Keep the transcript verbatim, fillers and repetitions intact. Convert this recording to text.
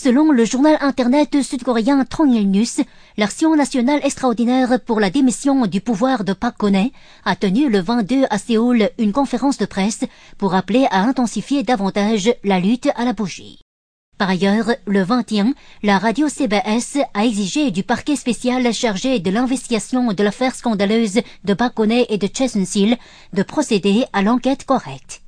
Selon le journal internet sud-coréen Tongil News, l'Action nationale extraordinaire pour la démission du pouvoir de Park Geun-hye a tenu le vingt-deux à Séoul une conférence de presse pour appeler à intensifier davantage la lutte à la bougie. Par ailleurs, le vingt et un, la radio C B S a exigé du parquet spécial chargé de l'investigation de l'affaire scandaleuse de Park Geun-hye et de Choi Soon-sil de procéder à l'enquête correcte.